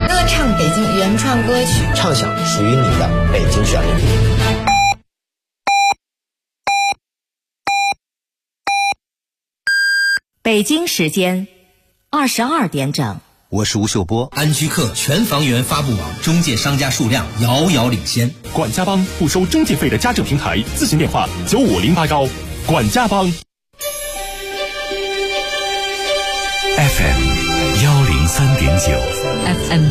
歌唱北京原创歌曲， 畅想属于你的北京旋律。 北京时间22点整。 我是吴秀波。 安居客全房源发布网中介商家数量遥遥领先。 管家帮不收中介费的家政平台，咨询电话95089。管家帮。 FM 103.9 FM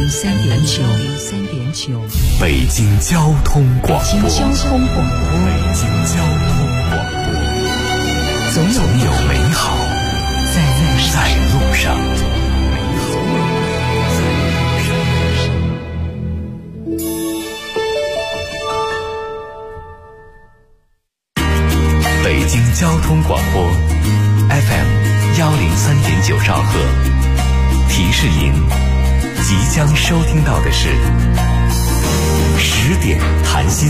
103.9 北京交通广播。 北京交通广播。 总有美好在路上。北京交通广播 FM 103.9兆赫，提示您即将收听到的是10点谈心。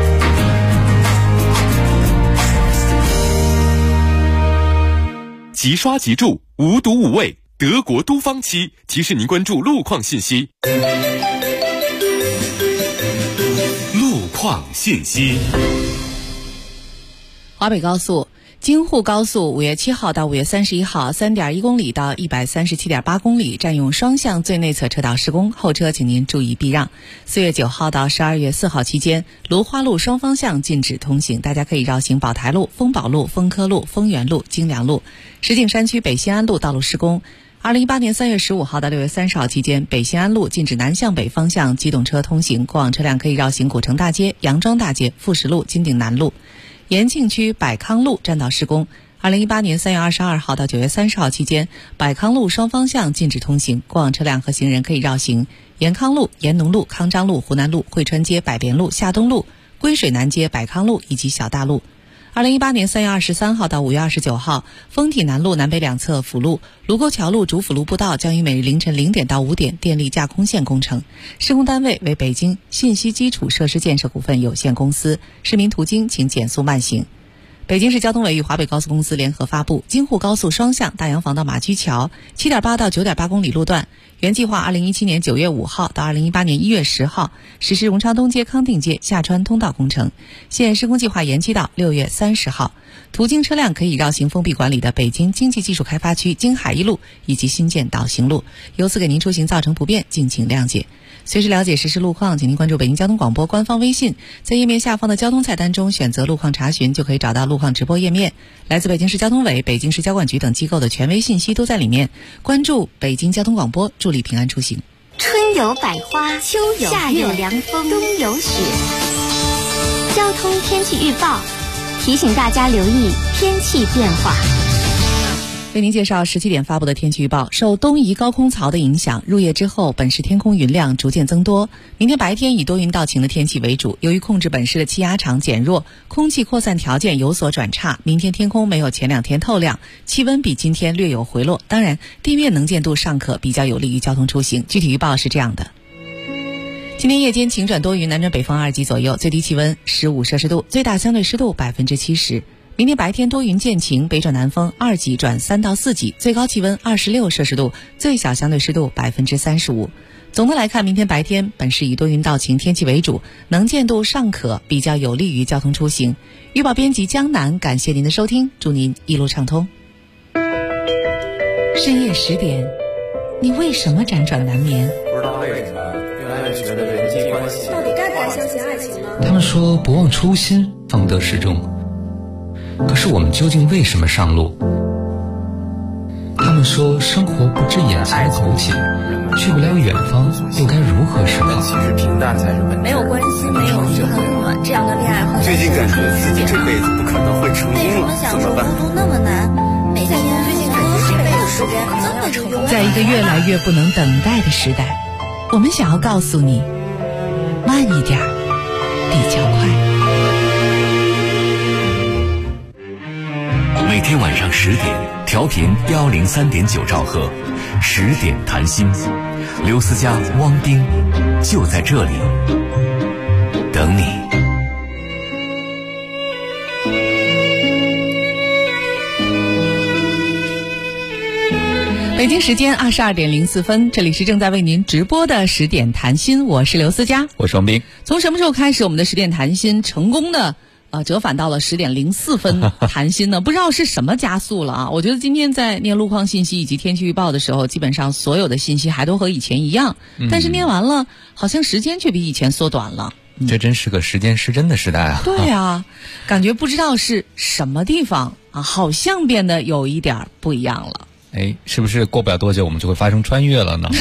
即刷即住，无毒无味，德国都方漆提示您关注路况信息。路况信息。 华北高速京沪高速5月7号到5月31号 3.1 公里到 137.8 公里占用双向最内侧车道施工，后车请您注意避让。4月9号到12月4号期间，芦花路双方向禁止通行，大家可以绕行宝台路、丰宝路、丰科路、丰源路、京良路。石景山区北新安路道路施工。2018年3月15号到6月30号期间，北新安路禁止南向北方向机动车通行，过往车辆可以绕行古城大街、杨庄大街、富石路、金鼎南路。延庆区百康路占道施工。2018年3月22号到9月30号期间，百康路双方向禁止通行，过往车辆和行人可以绕行。延康路、延农路、康章路、湖南路、汇川街、百边路、夏东路、归水南街、百康路以及小大路。2018年3月23号到5月29号，丰体南路南北两侧辅路、卢沟桥路主辅路步道将于每日凌晨0点到5点电力架空线工程，施工单位为北京信息基础设施建设股份有限公司，市民途经请减速慢行。北京市交通委与华北高速公司联合发布京沪高速双向大洋坊到马驹桥 7.8 到 9.8 公里路段，原计划2017年9月5号到2018年1月10号实施荣昌东街康定街下穿通道工程，现施工计划延期到6月30号。途经车辆可以绕行封闭管理的北京经济技术开发区京海一路以及新建导行路，由此给您出行造成不便，敬请谅解。随时了解实时路况，请您关注北京交通广播官方微信，在页面下方的交通菜单中选择路况查询，就可以找到路况直播页面。来自北京市交通委、北京市交管局等机构的权威信息都在里面。关注北京交通广播，助力平安出行。 春有百花，秋有夏有凉风，冬有雪。交通天气预报提醒大家留意天气变化。 为您介绍17点发布的天气预报。受东移高空槽的影响，入夜之后本市天空云量逐渐增多，明天白天以多云到晴的天气为主。由于控制本市的气压场减弱，空气扩散条件有所转差，明天天空没有前2天透亮，气温比今天略有回落，当然地面能见度尚可，比较有利于交通出行。具体预报是这样的：今天夜间晴转多云，南转北风2级左右，最低气温15摄氏度，最大相对湿度70%。明天白天多云见晴，北转南风2级转3到4级，最高气温26摄氏度，最小相对湿度35%。总的来看，明天白天本市以多云到晴天气为主，能见度尚可，比较有利于交通出行。预报编辑江南，感谢您的收听，祝您一路畅通。深夜10点，你为什么辗转难眠？ 不知道为什么越来越觉得人际关系到底该不该相信爱情呢？ 他们说不忘初心，方得始终。可是我们究竟为什么上路？他们说生活不止眼前苟且，去不了远方，又该如何是好？ 其实平淡才是本质。 没有关系，没有就很暖，这样的恋爱会。 最近感觉自己这辈子不可能会成功了，怎么办？ 孤独那么难，每天最近感觉这辈子时间可能要成功。 在一个越来越不能等待的时代，我们想要告诉你，慢一点比较快。 每天晚上10点，调频103.9兆赫，10点谈心，刘思佳、汪丁就在这里等你。 北京时间22点04分，这里是正在为您直播的10点谈心，我是刘思佳， 我是王斌。 从什么时候开始，我们的10点谈心成功的折返到了10点04分谈心呢？不知道是什么加速了啊！我觉得今天在念路况信息以及天气预报的时候，基本上所有的信息还都和以前一样，但是念完了，好像时间却比以前缩短了。 这真是个时间失真的时代啊！ 对啊，感觉不知道是什么地方啊，好像变得有一点不一样了。 哎，是不是过不了多久我们就会发生穿越了呢？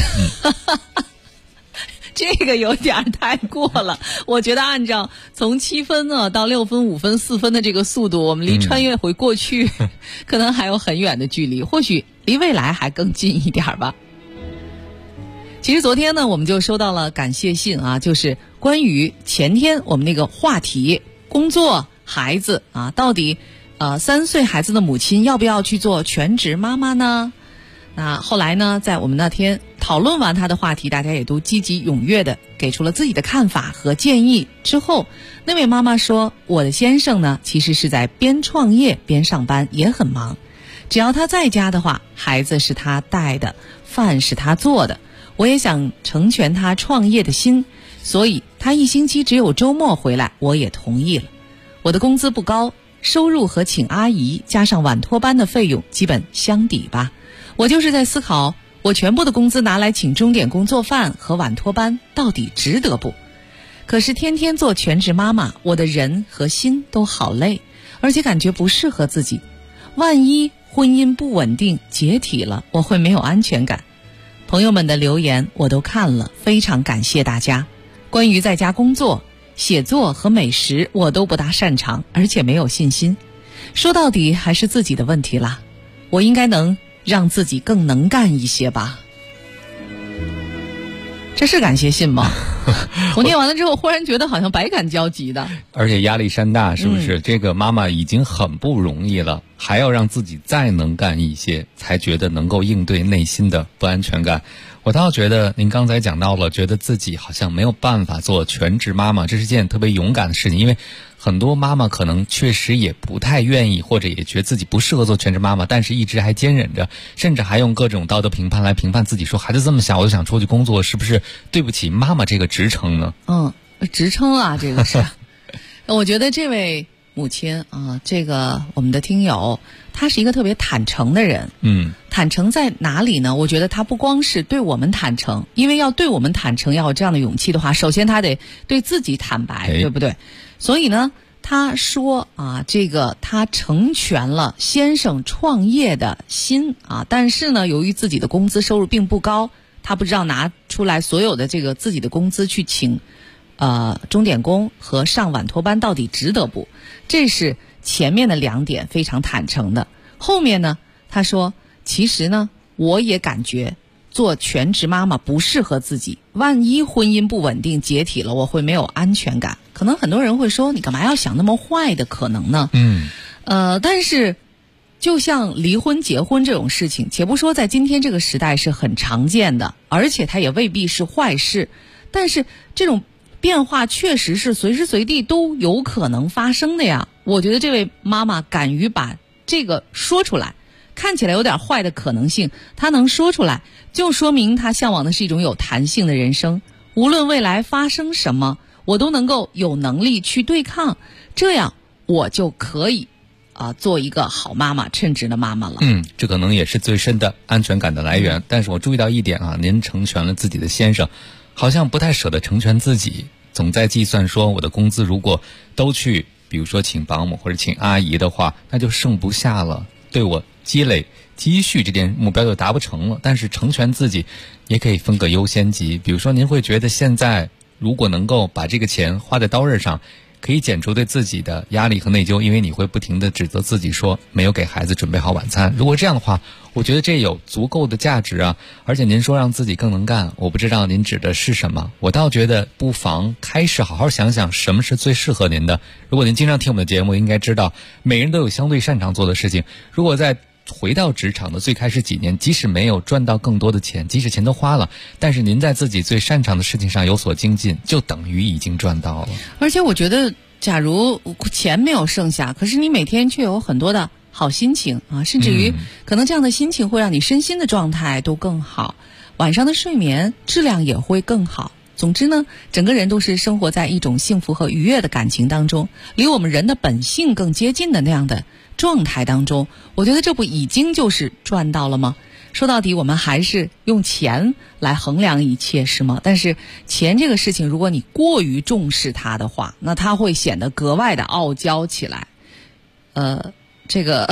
这个有点太过了。我觉得按照从7分到6分、5分、4分的这个速度，我们离穿越回过去可能还有很远的距离，或许离未来还更近一点吧。其实昨天呢，我们就收到了感谢信啊，就是关于前天我们那个话题，工作、孩子啊，到底3岁孩子的母亲要不要去做全职妈妈呢？那后来呢，在我们那天讨论完他的话题，大家也都积极踊跃的给出了自己的看法和建议之后，那位妈妈说，我的先生呢，其实是在边创业边上班，也很忙，只要他在家的话，孩子是他带的，饭是他做的，我也想成全他创业的心，所以他1星期只有周末回来，我也同意了。我的工资不高，收入和请阿姨加上晚托班的费用基本相抵吧。我就是在思考，我全部的工资拿来请钟点工做饭和晚托班到底值得不？可是天天做全职妈妈，我的人和心都好累，而且感觉不适合自己。万一婚姻不稳定解体了，我会没有安全感。朋友们的留言我都看了，非常感谢大家。关于在家工作、写作和美食，我都不大擅长，而且没有信心。说到底还是自己的问题啦，我应该能让自己更能干一些吧。这是感谢信吗？我念完了之后忽然觉得好像百感交集的， 而且压力山大，是不是？这个妈妈已经很不容易了，还要让自己再能干一些，才觉得能够应对内心的不安全感。我倒觉得您刚才讲到了，觉得自己好像没有办法做全职妈妈，这是件特别勇敢的事情，因为很多妈妈可能确实也不太愿意，或者也觉得自己不适合做全职妈妈，但是一直还坚忍着，甚至还用各种道德评判来评判自己，说孩子这么小我就想出去工作，是不是对不起妈妈这个职称呢？ 职称啊，这个是我觉得这位母亲啊，这个我们的听友，他是一个特别坦诚的人。坦诚在哪里呢？我觉得他不光是对我们坦诚，因为要对我们坦诚，要有这样的勇气的话，首先他得对自己坦白，对不对？所以呢，他说啊，这个他成全了先生创业的心啊，但是呢，由于自己的工资收入并不高，他不知道拿出来所有的这个自己的工资去请钟点工和上晚托班到底值得不？这是前面的2点非常坦诚的。后面呢，他说其实呢，我也感觉做全职妈妈不适合自己，万一婚姻不稳定解体了，我会没有安全感。可能很多人会说，你干嘛要想那么坏的可能呢？但是就像离婚结婚这种事情，且不说在今天这个时代是很常见的，而且它也未必是坏事，但是这种变化确实是随时随地都有可能发生的呀。我觉得这位妈妈敢于把这个说出来，看起来有点坏的可能性，她能说出来，就说明她向往的是一种有弹性的人生。无论未来发生什么，我都能够有能力去对抗，这样我就可以做一个好妈妈，称职的妈妈了。 这可能也是最深的安全感的来源。但是我注意到一点啊，您成全了自己的先生，好像不太舍得成全自己，总在计算说我的工资如果都去比如说请保姆或者请阿姨的话，那就剩不下了，对我积累积蓄这点目标就达不成了。但是成全自己也可以分个优先级，比如说您会觉得现在如果能够把这个钱花在刀刃上，可以减除对自己的压力和内疚，因为你会不停地指责自己说没有给孩子准备好晚餐。如果这样的话，我觉得这有足够的价值啊。而且您说让自己更能干，我不知道您指的是什么，我倒觉得不妨开始好好想想什么是最适合您的。如果您经常听我们的节目，应该知道每人都有相对擅长做的事情。如果在回到职场的最开始几年，即使没有赚到更多的钱，即使钱都花了，但是您在自己最擅长的事情上有所精进，就等于已经赚到了。 而且我觉得假如钱没有剩下，可是你每天却有很多的好心情啊，甚至于可能这样的心情会让你身心的状态都更好，晚上的睡眠质量也会更好。总之呢，整个人都是生活在一种幸福和愉悦的感情当中，离我们人的本性更接近的那样的状态当中，我觉得这不已经就是赚到了吗？说到底我们还是用钱来衡量一切，是吗？但是钱这个事情如果你过于重视它的话，那它会显得格外的傲娇起来。这个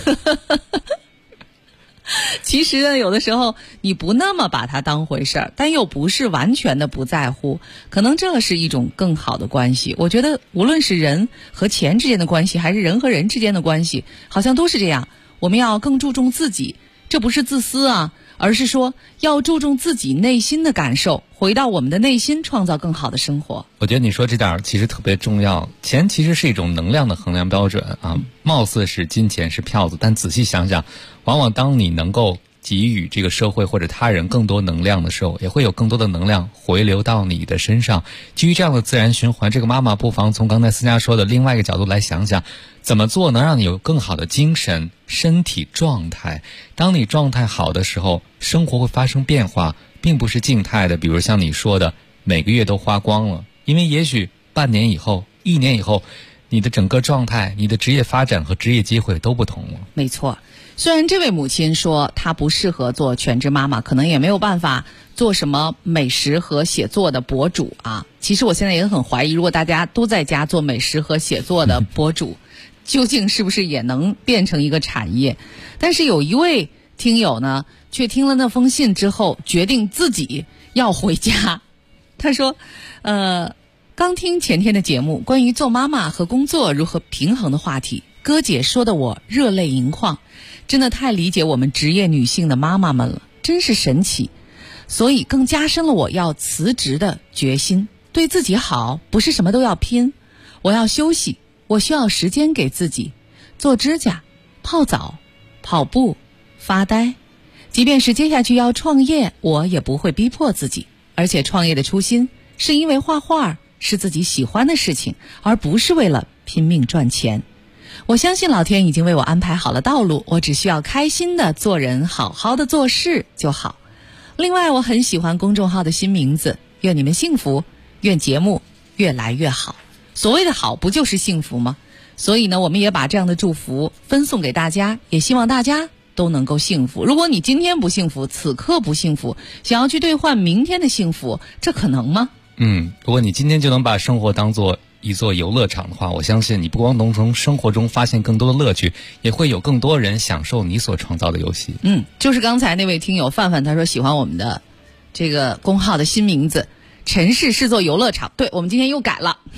其实呢，有的时候你不那么把它当回事儿，但又不是完全的不在乎，可能这是一种更好的关系。我觉得无论是人和钱之间的关系，还是人和人之间的关系，好像都是这样，我们要更注重自己，这不是自私啊，而是说要注重自己内心的感受，回到我们的内心，创造更好的生活。 我觉得你说这点其实特别重要，钱其实是一种能量的衡量标准啊，貌似是金钱是票子，但仔细想想，往往当你能够给予这个社会或者他人更多能量的时候，也会有更多的能量回流到你的身上。基于这样的自然循环，这个妈妈不妨从刚才思佳说的另外一个角度来想想，怎么做能让你有更好的精神身体状态。当你状态好的时候，生活会发生变化，并不是静态的，比如像你说的每个月都花光了，因为也许半年以后1年以后，你的整个状态，你的职业发展和职业机会都不同了。 没错，虽然这位母亲说她不适合做全职妈妈，可能也没有办法做什么美食和写作的博主啊。其实我现在也很怀疑，如果大家都在家做美食和写作的博主究竟是不是也能变成一个产业。但是有一位听友呢，却听了那封信之后决定自己要回家。他说刚听前天的节目，关于做妈妈和工作如何平衡的话题，哥姐说的我热泪盈眶，真的太理解我们职业女性的妈妈们了，真是神奇。所以更加深了我要辞职的决心，对自己好，不是什么都要拼，我要休息，我需要时间给自己，做指甲、泡澡、跑步、发呆。即便是接下去要创业，我也不会逼迫自己，而且创业的初心是因为画画是自己喜欢的事情，而不是为了拼命赚钱。我相信老天已经为我安排好了道路，我只需要开心的做人，好好的做事就好。另外我很喜欢公众号的新名字，愿你们幸福，愿节目越来越好。所谓的好不就是幸福吗？所以呢，我们也把这样的祝福分送给大家，也希望大家都能够幸福。如果你今天不幸福，此刻不幸福，想要去兑换明天的幸福，这可能吗？ 如果你今天就能把生活当作一座游乐场的话，我相信你不光能从生活中发现更多的乐趣，也会有更多人享受你所创造的游戏。 就是刚才那位听友范范，他说喜欢我们的这个公号的新名字，城市是座游乐场。对，我们今天又改了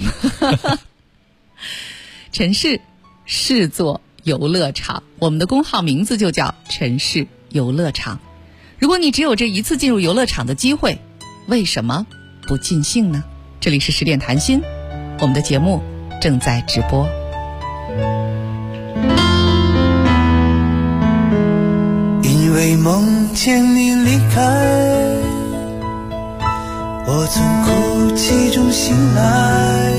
城市是座游乐场，我们的公号名字就叫城市游乐场。如果你只有这一次进入游乐场的机会，为什么不尽兴呢？这里是10点谈心，我们的节目正在直播。 因为梦见你离开，我从哭泣中醒来，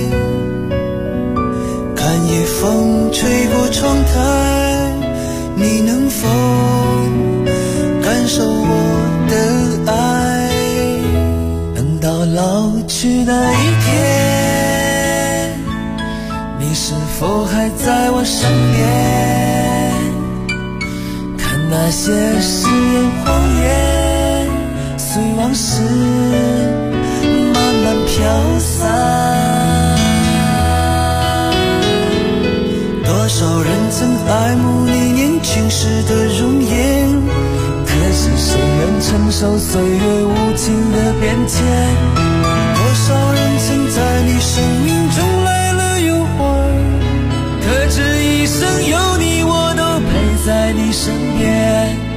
看夜风吹过窗台，你能否感受我的爱？等到老去那一天，你是否还在我身边？看那些誓言谎言，随往事慢慢飘散。多少人曾爱慕你年轻时的容颜，可是谁能承受岁月无情的变迁？多少人曾在你生命中来了又还，可这一生有你，我都陪在你身边。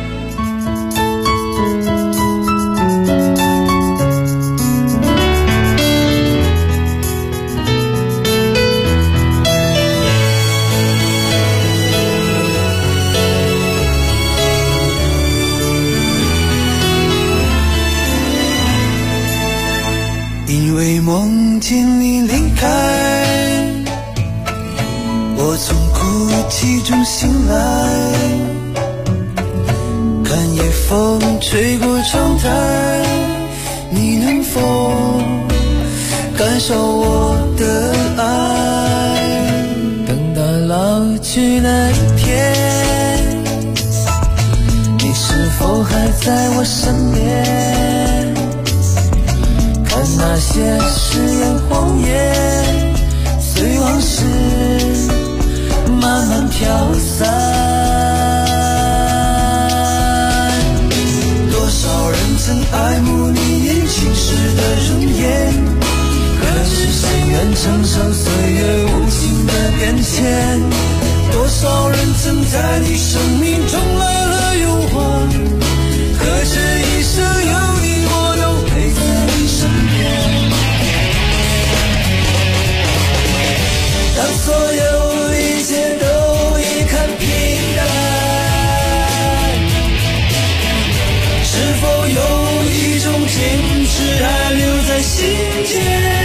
因为梦见你离开，我我从哭泣中醒来，看夜风吹过窗台，你能否感受我的爱？等到老去那一天，你是否还在我身边？看那些誓言谎言，随往事慢慢飘散。多少人曾爱慕你年轻时的容颜，可是谁愿承受岁月无情的变迁？多少人曾在你生命中来了又还，可是一生有你我都陪在你身边。当所有一切都已看平淡，是否有一种坚持还留在心间？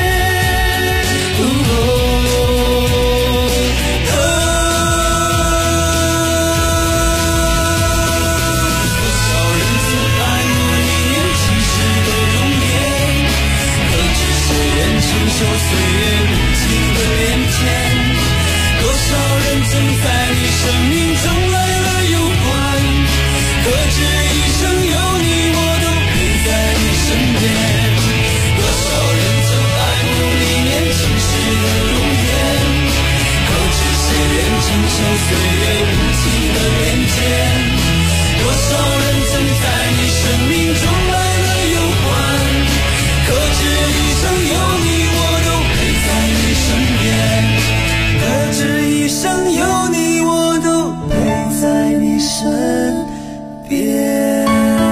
岁月无情的变迁，多少人曾在你生命中来了又还，可知一生有你我都陪在你身边。多少人曾爱慕你年轻时的容颜，可知谁愿承受岁月无情的变迁？多少人曾在你生命中来了又还，可知一生有你可知一生有你我都陪在你身边。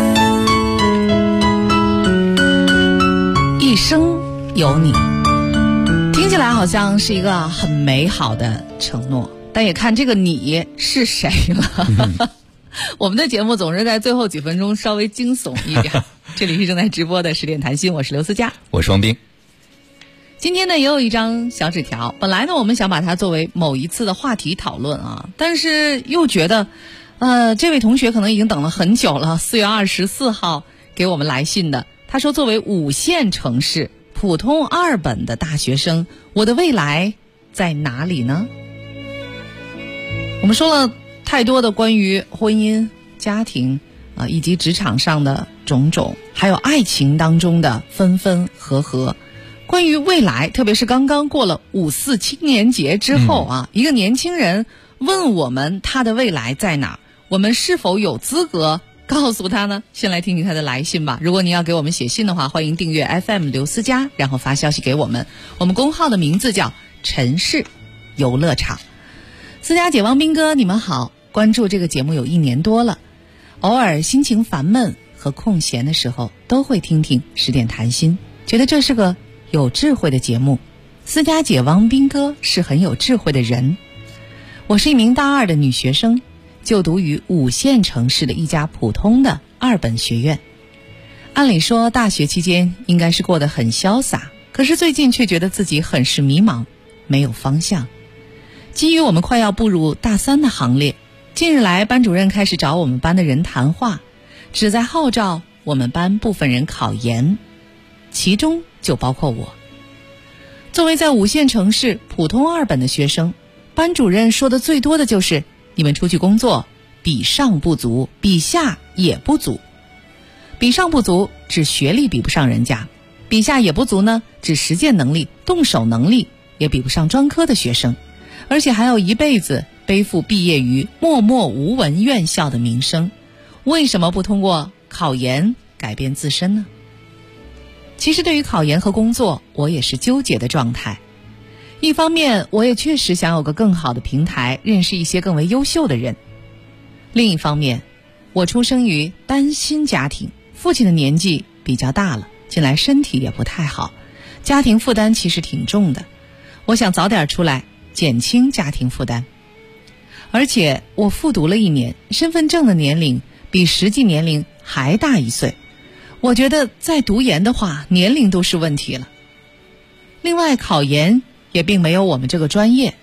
一生有你，听起来好像是一个很美好的承诺，但也看这个你是谁了。我们的节目总是在最后几分钟稍微惊悚一点。这里是正在直播的10点谈心，我是刘思佳， 我是王斌。 今天呢也有一张小纸条，本来呢我们想把它作为某一次的话题讨论啊，但是又觉得这位同学可能已经等了很久了，4月24号给我们来信的，他说作为5线城市普通2本的大学生，我的未来在哪里呢？我们说了太多的关于婚姻、家庭以及职场上的种种，还有爱情当中的分分合合。关于未来，特别是刚刚过了5·4青年节之后一个年轻人问我们他的未来在哪，我们是否有资格告诉他呢？先来听听他的来信吧。如果你要给我们写信的话，欢迎订阅 FM 刘思佳，然后发消息给我们。我们公号的名字叫城市游乐场。思佳姐、汪斌哥，你们好，关注这个节目有1年多了，偶尔心情烦闷和空闲的时候都会听听10点谈心，觉得这是个有智慧的节目。思佳姐、汪斌哥是很有智慧的人。我是一名大2的女学生，就读于5线城市的一家普通的2本学院。按理说大学期间应该是过得很潇洒，可是最近却觉得自己很是迷茫，没有方向。基于我们快要步入大3的行列，近日来班主任开始找我们班的人谈话，旨在号召我们班部分人考研，其中就包括我。作为在5线城市普通2本的学生，班主任说的最多的就是你们出去工作，比上不足，比下也不足。比上不足指学历比不上人家，比下也不足呢，指实践能力、动手能力也比不上专科的学生，而且还有一辈子背负毕业于默默无闻院校的名声。为什么不通过考研改变自身呢？其实对于考研和工作，我也是纠结的状态。一方面，我也确实想有个更好的平台，认识一些更为优秀的人。另一方面，我出生于单亲家庭，父亲的年纪比较大了，近来身体也不太好，家庭负担其实挺重的。我想早点出来，减轻家庭负担。而且我复读了1年，身份证的年龄比实际年龄还大1岁。我觉得再读研的话，年龄都是问题了。另外，考研也并没有我们这个专业，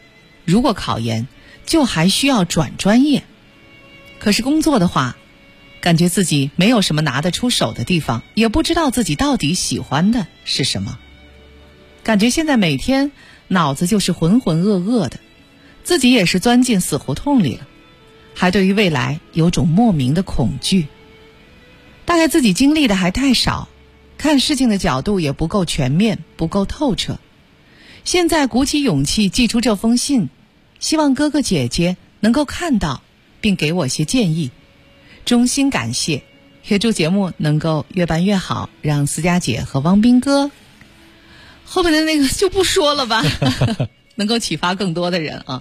如果考研就还需要转专业，可是工作的话，感觉自己没有什么拿得出手的地方，也不知道自己到底喜欢的是什么。感觉现在每天脑子就是浑浑噩噩的，自己也是钻进死胡同里了，还对于未来有种莫名的恐惧。大概自己经历的还太少，看事情的角度也不够全面，不够透彻。现在鼓起勇气寄出这封信，希望哥哥姐姐能够看到并给我些建议，衷心感谢，也祝节目能够越办越好，让思佳姐和汪斌哥后面的那个就不说了吧能够启发更多的人啊。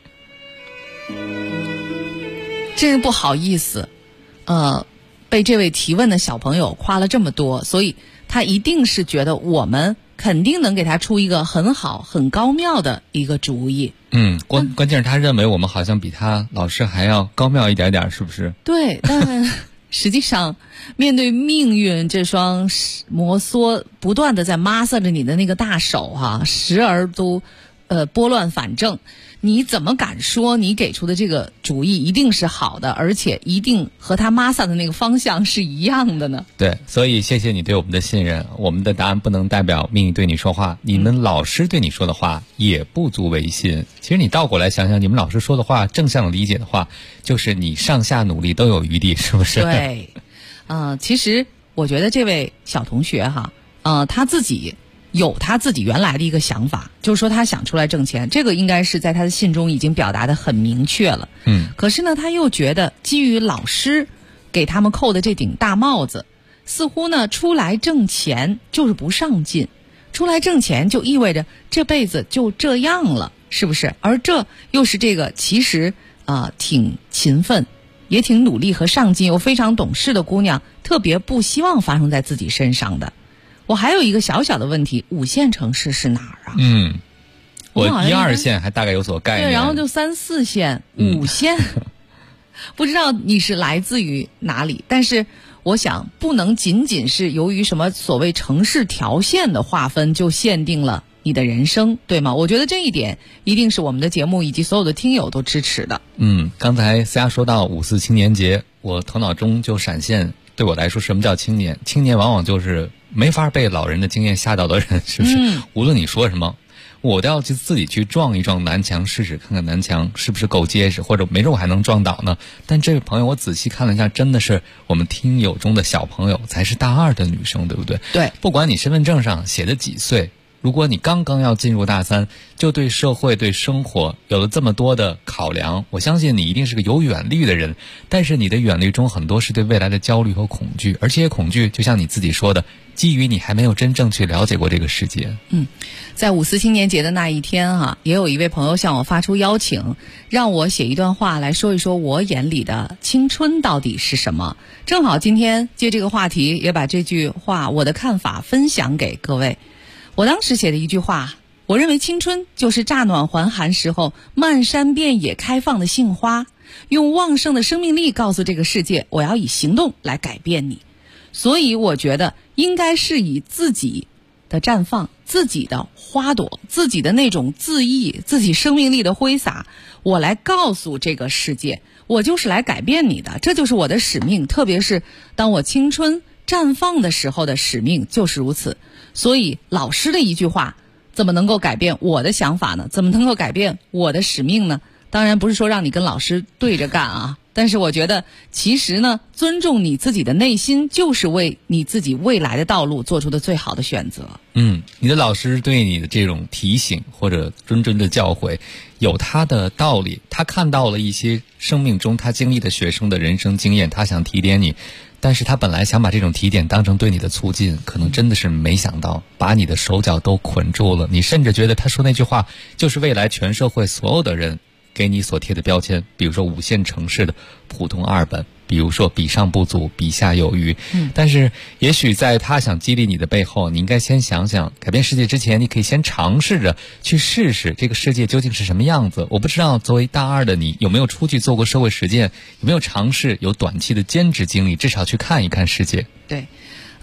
真是不好意思被这位提问的小朋友夸了这么多，所以他一定是觉得我们肯定能给他出一个很好很高妙的一个主意。 关键是他认为我们好像比他老师还要高妙一点点，是不是？ 对，但实际上面对命运这双摩挲不断的在抹挲着你的那个大手时而都拨乱反正，你怎么敢说你给出的这个主意一定是好的，而且一定和他抹挲的那个方向是一样的呢？ 对，所以谢谢你对我们的信任。我们的答案不能代表命运对你说话，你们老师对你说的话也不足为信。其实你倒过来想想，你们老师说的话，正向理解的话，就是你上下努力都有余地，是不是？ 对，其实我觉得这位小同学他自己有他自己原来的一个想法，就是说他想出来挣钱，这个应该是在他的信中已经表达的很明确了。可是呢，他又觉得基于老师给他们扣的这顶大帽子，似乎呢出来挣钱就是不上进，出来挣钱就意味着这辈子就这样了，是不是？而这又是这个其实挺勤奋也挺努力和上进又非常懂事的姑娘特别不希望发生在自己身上的。我还有一个小小的问题，5线城市是哪儿啊？ 我1、2线还大概有所概念。 对，然后就3、4线、5线，不知道你是来自于哪里。但是我想，不能仅仅是由于什么所谓城市条线的划分就限定了你的人生，对吗？我觉得这一点一定是我们的节目以及所有的听友都支持的。 刚才思佳说到5四青年节，我头脑中就闪现，对我来说什么叫青年？青年往往就是没法被老人的经验吓到的人，是不是？无论你说什么，我都要去自己去撞一撞南墙试试，看看南墙是不是够结实，或者没准我还能撞倒呢。但这位朋友我仔细看了一下，真的是我们听友中的小朋友，才是大2的女生，对不对？ 对， 不管你身份证上写的几岁，如果你刚刚要进入大3，就对社会对生活有了这么多的考量，我相信你一定是个有远虑的人。但是你的远虑中很多是对未来的焦虑和恐惧，而这些恐惧就像你自己说的，基于你还没有真正去了解过这个世界。 在5四青年节的那一天也有一位朋友向我发出邀请，让我写一段话来说一说我眼里的青春到底是什么。正好今天借这个话题，也把这句话我的看法分享给各位。我当时写的一句话，我认为青春就是乍暖还寒时候漫山遍野开放的杏花，用旺盛的生命力告诉这个世界，我要以行动来改变你。所以我觉得应该是以自己的绽放，自己的花朵，自己的那种恣意，自己生命力的挥洒，我来告诉这个世界，我就是来改变你的，这就是我的使命。特别是当我青春绽放的时候的使命就是如此。所以老师的一句话怎么能够改变我的想法呢？怎么能够改变我的使命呢？当然不是说让你跟老师对着干但是我觉得其实呢，尊重你自己的内心，就是为你自己未来的道路做出的最好的选择。 你的老师对你的这种提醒或者谆谆的教诲有他的道理，他看到了一些生命中他经历的学生的人生经验，他想提点你，但是他本来想把这种提点当成对你的促进，可能真的是没想到把你的手脚都捆住了。你甚至觉得他说那句话就是未来全社会所有的人给你所贴的标签，比如说5线城市的普通2本，比如说比上不足，比下有余。但是也许在他想激励你的背后，你应该先想想，改变世界之前，你可以先尝试着去试试这个世界究竟是什么样子。我不知道作为大2的你有没有出去做过社会实践，有没有尝试有短期的兼职经历，至少去看一看世界。 对，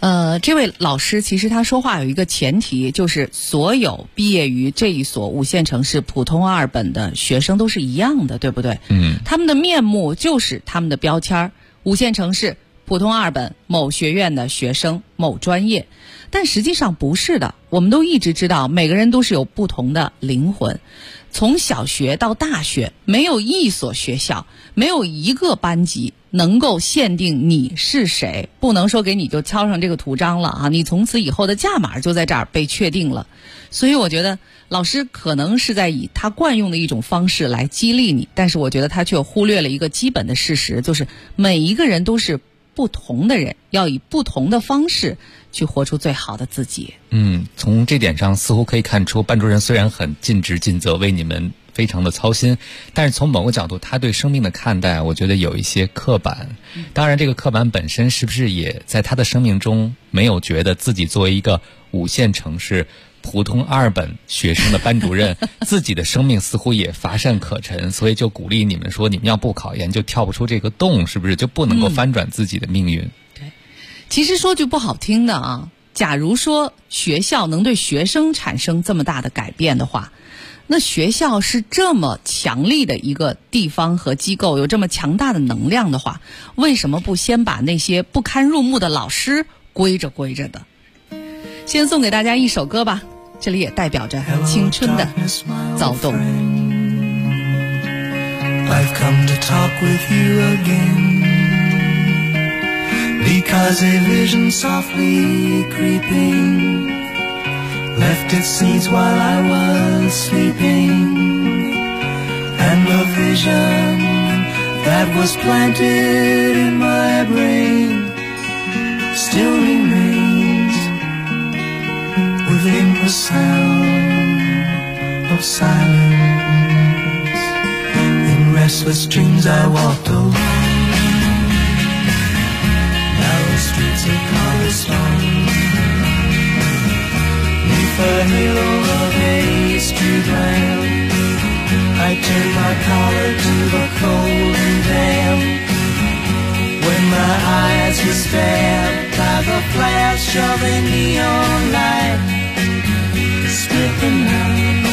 这位老师其实他说话有一个前提，就是所有毕业于这一所5线城市普通2本的学生都是一样的，对不对？他们的面目就是他们的标签，5线城市普通2本某学院的学生某专业。但实际上不是的，我们都一直知道每个人都是有不同的灵魂。从小学到大学，没有一所学校，没有一个班级能够限定你是谁，不能说给你就敲上这个图章了啊，你从此以后的价码就在这儿被确定了。所以我觉得老师可能是在以他惯用的一种方式来激励你，但是我觉得他却忽略了一个基本的事实，就是每一个人都是不同的人，要以不同的方式去活出最好的自己。 从这点上似乎可以看出，班主任虽然很尽职尽责，为你们非常的操心，但是从某个角度他对生命的看待，我觉得有一些刻板。当然这个刻板本身是不是也在他的生命中没有觉得自己作为一个5线城市普通2本学生的班主任自己的生命似乎也乏善可陈，所以就鼓励你们说，你们要不考研就跳不出这个洞，是不是就不能够翻转自己的命运？ 对，其实说句不好听的啊，假如说学校能对学生产生这么大的改变的话，那学校是这么强力的一个地方和机构，有这么强大的能量的话，为什么不先把那些不堪入目的老师归着的？先送给大家一首歌吧，这里也代表着青春的躁动。 I've come to talk with you again, because a vision softly creeping left its seeds while I was sleeping, and the vision that was planted in my brain still remains within the sound of silence. In restless dreams I walked alone narrow streets of cobblestone, neath the halo of a street lamp I turned my collar to the cold and damp. When my eyes were stabbed by the flash of a neon light, split the night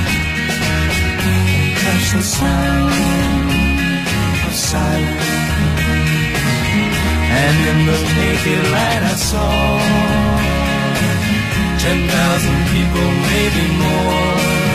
and touched the sound of silence. And in the naked light I saw 10,000 people, maybe more,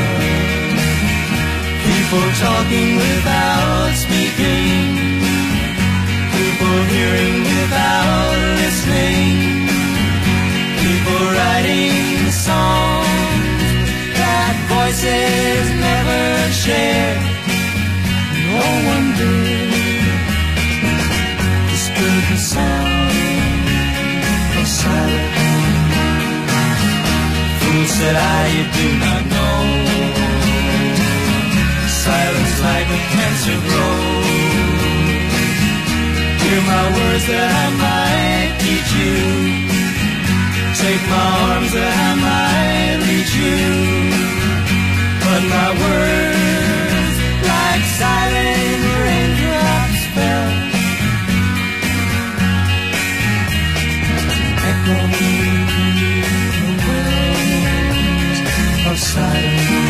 people talking without speaking, people hearing without listening, people writing songs that voices never shared. No one did disturb the sound of silence. Fool, said I, you do not know, silence like a cancer grows. Hear my words that I might teach you, take my arms that I might reach you, but my words like silent raindrops fell, echoing the wells of silence.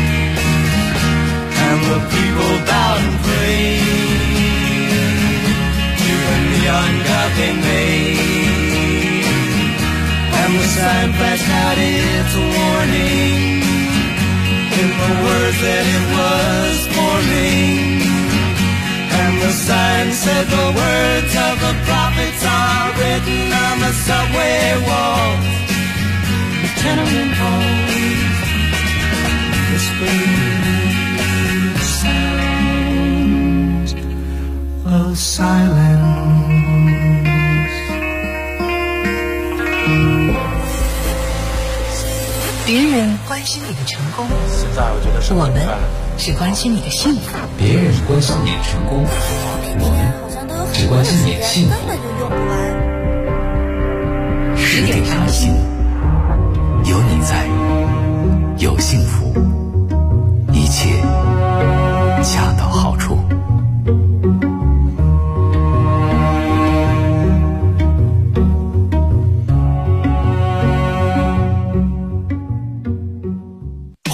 And the people bowed and prayed to the neon god they made, and the sign flashed out its warning in the words that it was forming. And the sign said the words of the prophets are written on the subway walls, the tenement halls, whispering sounds of silence. 别人关心你的成功，我们只关心你的幸福。 别人关心你的成功，我们只关心你的幸福。10点开心，有你在，有幸福，一切恰到好处。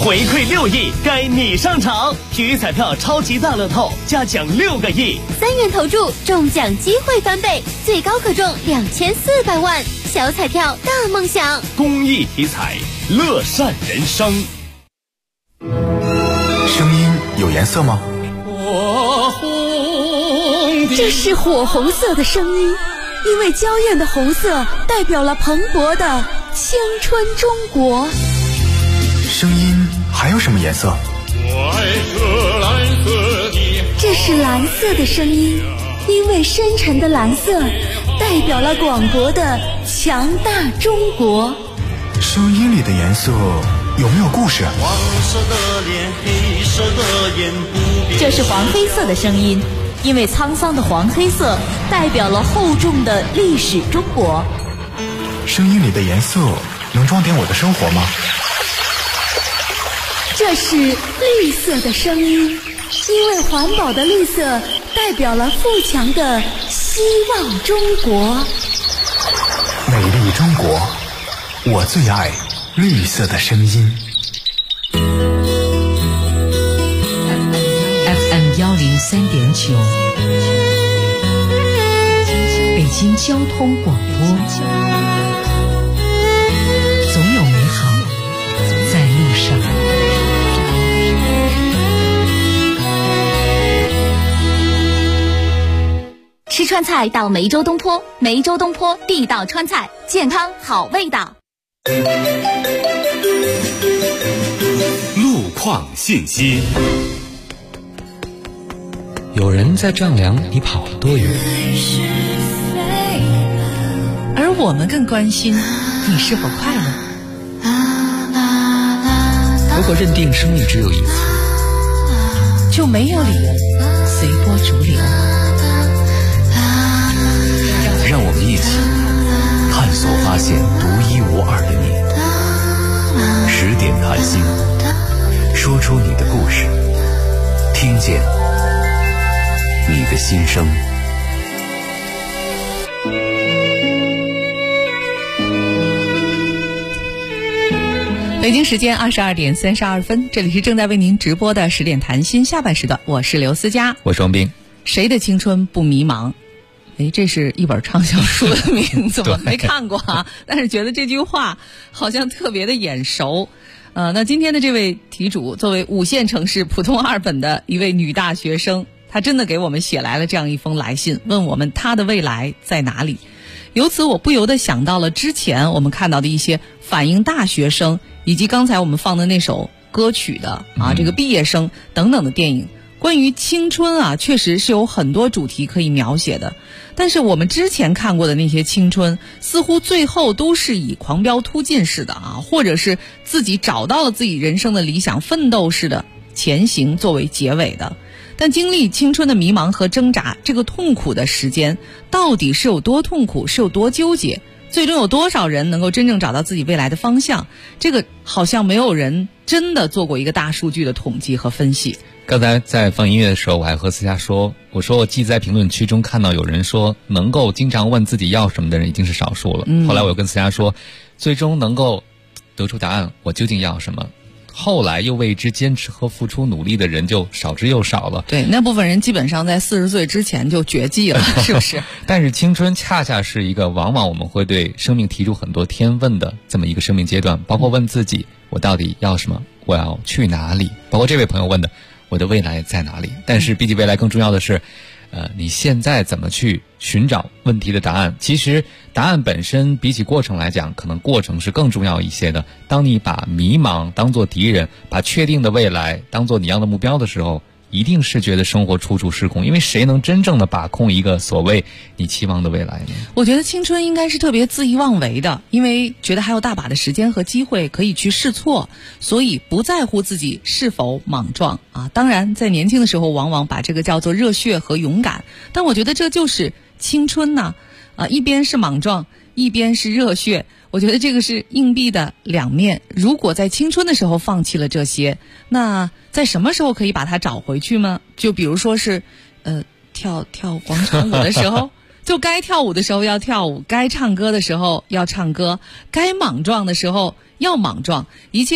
回馈6亿，该你上场。体育彩票超级大乐透加奖6个亿 ，3元投注中奖机会翻倍，最高可中2400万。小彩票大梦想， 公益体彩，乐善人生。 声音有颜色吗？ 这是火红色的声音，因为娇艳的红色代表了蓬勃的青春中国。 声音还有什么颜色？ 这是蓝色的声音，因为深沉的蓝色代表了广博的强大中国。 声音里的颜色有没有故事？ 黄色的脸，黑色的眼， 这是黄黑色的声音，因为沧桑的黄黑色代表了厚重的历史中国。 声音里的颜色能装点我的生活吗？ 这是绿色的声音，因为环保的绿色代表了富强的希望中国。 美丽中国，我最爱绿色的声音。 FM 103.9，北京交通广播，总有美好在路上。 吃川菜到梅州东坡，梅州东坡地道川菜，健康好味道。 路况信息。 有人在丈量你跑了多远， 而我们更关心你是否快乐。 如果认定生命只有一次， 就没有理由随波逐流。 让我们一起探索发现独一无二的你。10点谈心，说出你的故事，听见你的心声。 北京时间22点32分，这里是正在为您直播的10点谈心下半时段，我是刘思佳， 我是王斌。 谁的青春不迷茫？这是一本畅销书的名字吗？没看过啊，但是觉得这句话好像特别的眼熟。那今天的这位题主，作为5线城市普通2本的一位女大学生，她真的给我们写来了这样一封来信，问我们她的未来在哪里。由此我不由得想到了之前我们看到的一些反映大学生，以及刚才我们放的那首歌曲的这个毕业生等等的电影。关于青春啊，确实是有很多主题可以描写的，但是我们之前看过的那些青春，似乎最后都是以狂飙突进式的或者是自己找到了自己人生的理想，奋斗式的前行作为结尾的。但经历青春的迷茫和挣扎，这个痛苦的时间到底是有多痛苦，是有多纠结，最终有多少人能够真正找到自己未来的方向，这个好像没有人真的做过一个大数据的统计和分析。 刚才在放音乐的时候，我还和思佳说，我说我既在评论区中看到有人说能够经常问自己要什么的人已经是少数了。后来我又跟思佳说，最终能够得出答案我究竟要什么，后来又为之坚持和付出努力的人就少之又少了。 对，那部分人基本上在40岁之前就绝迹了，是不是？ 但是青春恰恰是一个往往我们会对生命提出很多天问的这么一个生命阶段，包括问自己我到底要什么，我要去哪里，包括这位朋友问的我的未来在哪里。但是比起未来更重要的是你现在怎么去寻找问题的答案。其实答案本身比起过程来讲，可能过程是更重要一些的。当你把迷茫当作敌人，把确定的未来当作你要的目标的时候，一定是觉得生活处处失控，因为谁能真正的把控一个所谓你期望的未来呢？ 我觉得青春应该是特别恣意妄为的，因为觉得还有大把的时间和机会可以去试错，所以不在乎自己是否莽撞当然在年轻的时候往往把这个叫做热血和勇敢，但我觉得这就是青春一边是莽撞，一边是热血，我觉得这个是硬币的两面。如果在青春的时候放弃了这些，那在什么时候可以把它找回去吗？就比如说是跳广场舞的时候就该跳舞的时候要跳舞，该唱歌的时候要唱歌，该莽撞的时候要莽撞，一切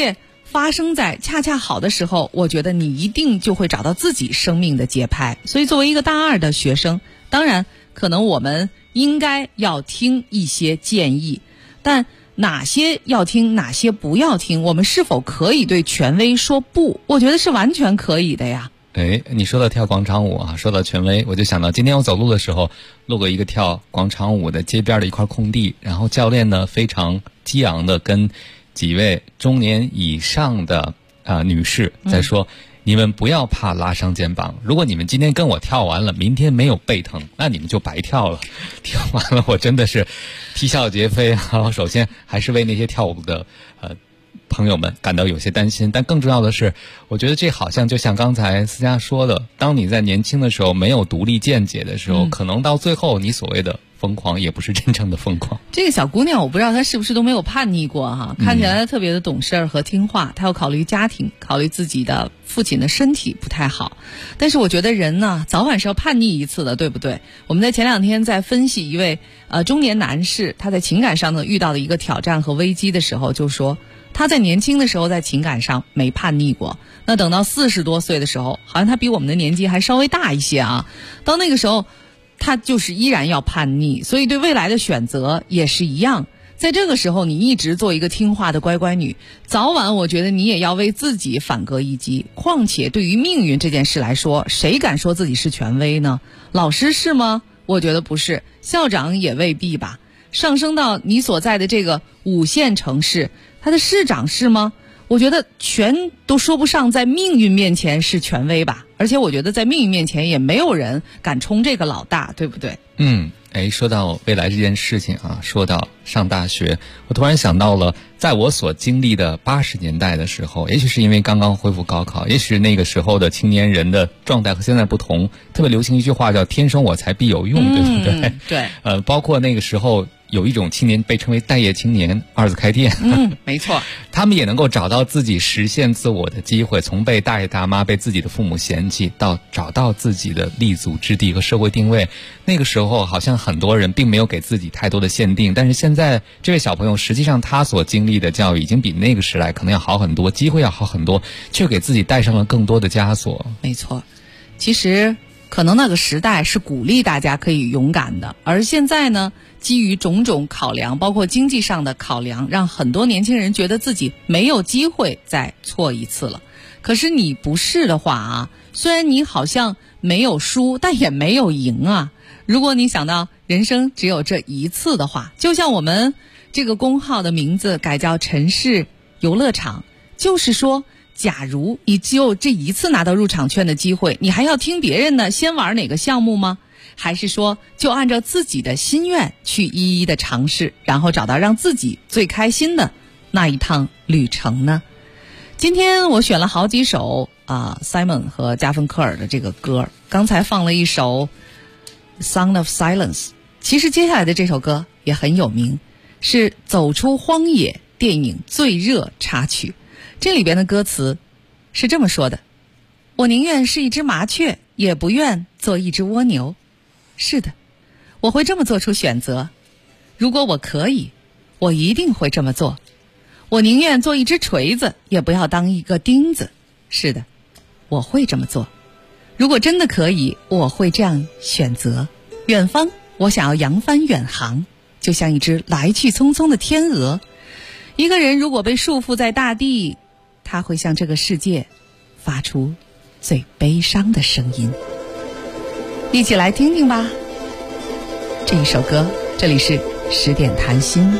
发生在恰恰好的时候，我觉得你一定就会找到自己生命的节拍。所以作为一个大二的学生，当然可能我们应该要听一些建议，但哪些要听哪些不要听，我们是否可以对权威说不？我觉得是完全可以的呀。 你说到跳广场舞啊，说到权威，我就想到今天我走路的时候路过一个跳广场舞的街边的一块空地，然后教练呢非常激昂的跟几位中年以上的女士在说，你们不要怕拉伤肩膀，如果你们今天跟我跳完了，明天没有背疼，那你们就白跳了。跳完了我真的是啼笑皆非啊！首先还是为那些跳舞的朋友们感到有些担心，但更重要的是，我觉得这好像就像刚才思佳说的，当你在年轻的时候没有独立见解的时候，可能到最后你所谓的疯狂也不是真正的疯狂。 这个小姑娘我不知道她是不是都没有叛逆过哈，看起来特别的懂事和听话，她要考虑家庭，考虑自己的父亲的身体不太好。但是我觉得人呢早晚是要叛逆一次的，对不对？我们在前2天在分析一位中年男士他在情感上呢遇到的一个挑战和危机的时候，就说他在年轻的时候在情感上没叛逆过，那等到40多岁的时候，好像他比我们的年纪还稍微大一些啊，到那个时候他就是依然要叛逆，所以对未来的选择也是一样。在这个时候你一直做一个听话的乖乖女，早晚我觉得你也要为自己反戈一击。况且对于命运这件事来说，谁敢说自己是权威呢？老师是吗？我觉得不是，校长也未必吧。上升到你所在的这个5线城市，他的市长是吗？我觉得全都说不上在命运面前是权威吧，而且我觉得在命运面前也没有人敢冲这个老大，对不对？ 说到未来这件事情啊，说到上大学，我突然想到了在我所经历的80年代的时候，也许是因为刚刚恢复高考，也许那个时候的青年人的状态和现在不同，特别流行一句话叫天生我材必有用，对不对？ 对。 包括那个时候有一种青年被称为待业青年，2字开店。 没错。 他们也能够找到自己实现自我的机会，从被大爷大妈被自己的父母嫌弃到找到自己的立足之地和社会定位。那个时候好像很多人并没有给自己太多的限定，但是现在这位小朋友实际上他所经历的教育已经比那个时代可能要好很多，机会要好很多，却给自己带上了更多的枷锁。 没错。其实可能那个时代是鼓励大家可以勇敢的，而现在呢，基于种种考量，包括经济上的考量，让很多年轻人觉得自己没有机会再错一次了。可是你不是的话啊，虽然你好像没有输，但也没有赢啊。如果你想到人生只有这一次的话，就像我们这个公号的名字改叫城市游乐场，就是说假如你只有这一次拿到入场券的机会，你还要听别人的先玩哪个项目吗？还是说就按照自己的心愿去一一的尝试，然后找到让自己最开心的那一趟旅程呢？今天我选了好几首Simon 和加芬科尔的这个歌，刚才放了一首 Sound of Silence， 其实接下来的这首歌也很有名，是走出荒野电影最热插曲。这里边的歌词是这么说的：我宁愿是一只麻雀，也不愿做一只蜗牛。是的，我会这么做出选择。如果我可以，我一定会这么做。我宁愿做一只锤子，也不要当一个钉子。是的，我会这么做。如果真的可以，我会这样选择。远方，我想要扬帆远航，就像一只来去匆匆的天鹅。一个人如果被束缚在大地，他会向这个世界发出最悲伤的声音。一起来听听吧，这一首歌。这里是10点谈心。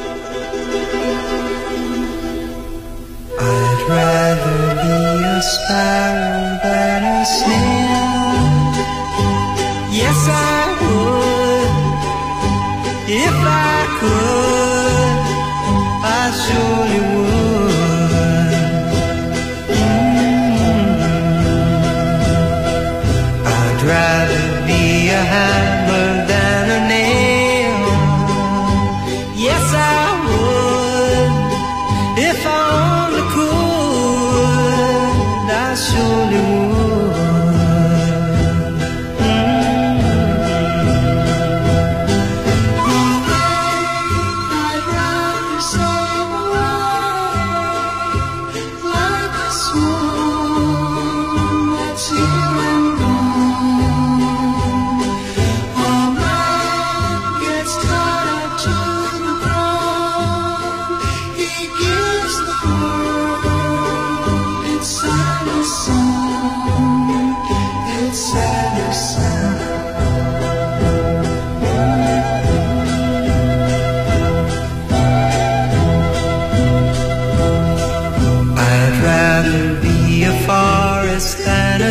I'd rather be a sparrow than a snail. Yes, I would. If I could, I surely would. I'd rather be a hammer than a nail. Yes, I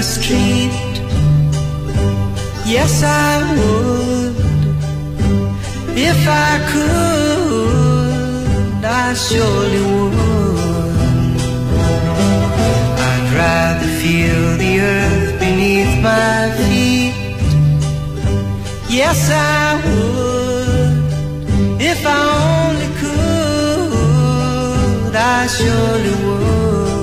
the street. Yes, I would. If I could, I surely would. I'd rather feel the earth beneath my feet. Yes, I would. If I only could, I surely would.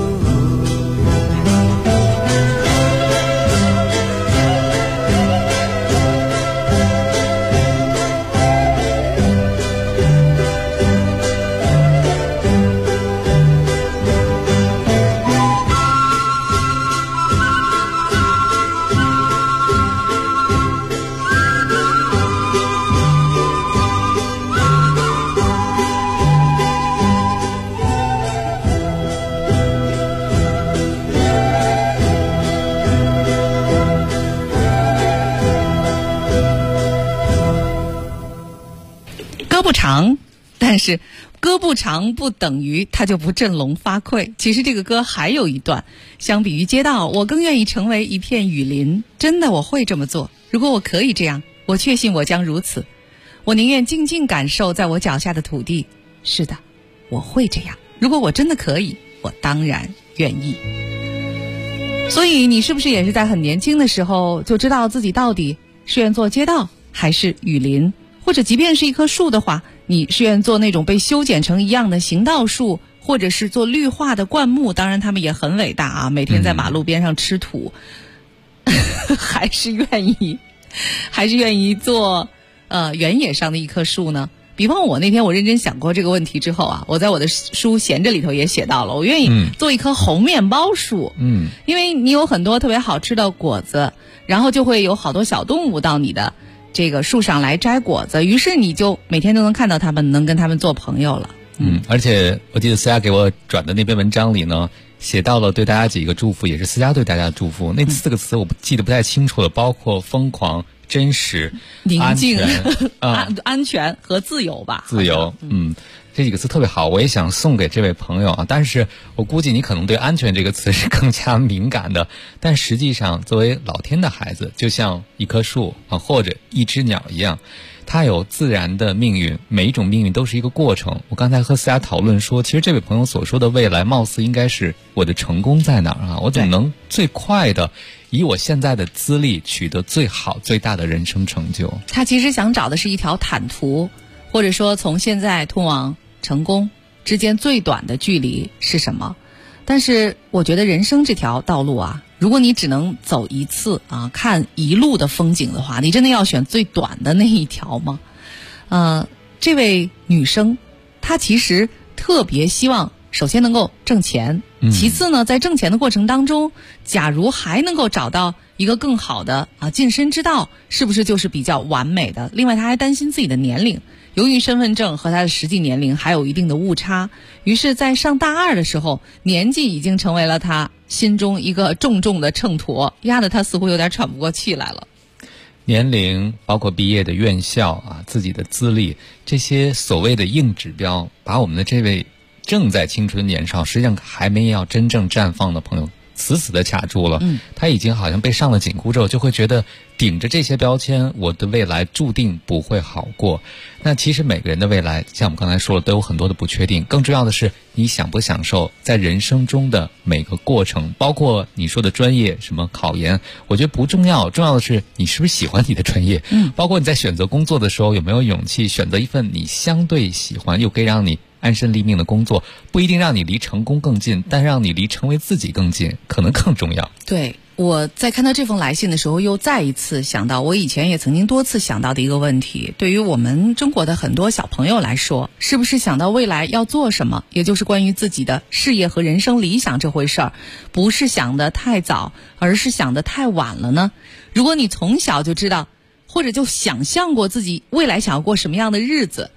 歌不长，但是歌不长不等于它就不振聋发聩。其实这个歌还有一段，相比于街道，我更愿意成为一片雨林。真的，我会这么做。如果我可以这样，我确信我将如此。我宁愿静静感受在我脚下的土地。是的，我会这样。如果我真的可以，我当然愿意。所以你是不是也是在很年轻的时候就知道自己到底是愿做街道还是雨林？或者即便是一棵树的话，你是愿做那种被修剪成一样的行道树，或者是做绿化的灌木，当然他们也很伟大啊，每天在马路边上吃土，还是愿意做原野上的一棵树呢？比方我那天我认真想过这个问题之后啊，我在我的书闲着里头也写到了，我愿意做一棵红面包树。因为你有很多特别好吃的果子，然后就会有好多小动物到你的这个树上来摘果子，于是你就每天都能看到他们，能跟他们做朋友了。 而且我记得思佳给我转的那篇文章里呢，写到了对大家几个祝福，也是思佳对大家的祝福。那4个词我记得不太清楚了，包括疯狂、真实、 宁静、 安全和自由吧。 自由，这几个词特别好，我也想送给这位朋友啊。但是我估计你可能对安全这个词是更加敏感的，但实际上作为老天的孩子，就像一棵树啊，或者一只鸟一样，它有自然的命运，每一种命运都是一个过程。我刚才和思佳讨论说，其实这位朋友所说的未来，貌似应该是我的成功在哪儿啊？我怎么能最快的以我现在的资历取得最好最大的人生成就？ 他其实想找的是一条坦途，或者说从现在通往成功之间最短的距离是什么？但是我觉得人生这条道路啊，如果你只能走一次啊，看一路的风景的话，你真的要选最短的那一条吗？这位女生她其实特别希望首先能够挣钱，其次呢，在挣钱的过程当中，假如还能够找到一个更好的晋升之道，是不是就是比较完美的？另外她还担心自己的年龄，由于身份证和她的实际年龄还有一定的误差，于是在上大2的时候，年纪已经成为了她心中一个重重的秤砣，压得她似乎有点喘不过气来了。 年龄包括毕业的院校啊，自己的资历，这些所谓的硬指标，把我们的这位正在青春年少，实际上还没要真正绽放的朋友死死的卡住了。他已经好像被上了紧箍咒，就会觉得顶着这些标签，我的未来注定不会好过。那其实每个人的未来，像我们刚才说了，都有很多的不确定。更重要的是，你享不享受在人生中的每个过程，包括你说的专业什么考研，我觉得不重要，重要的是你是不是喜欢你的专业。包括你在选择工作的时候，有没有勇气选择一份你相对喜欢又可以让你安身立命的工作，不一定让你离成功更近，但让你离成为自己更近，可能更重要。 对，我在看到这封来信的时候，又再一次想到我以前也曾经多次想到的一个问题，对于我们中国的很多小朋友来说，是不是想到未来要做什么，也就是关于自己的事业和人生理想这回事儿，不是想得太早，而是想得太晚了呢？如果你从小就知道，或者就想象过自己未来想要过什么样的日子，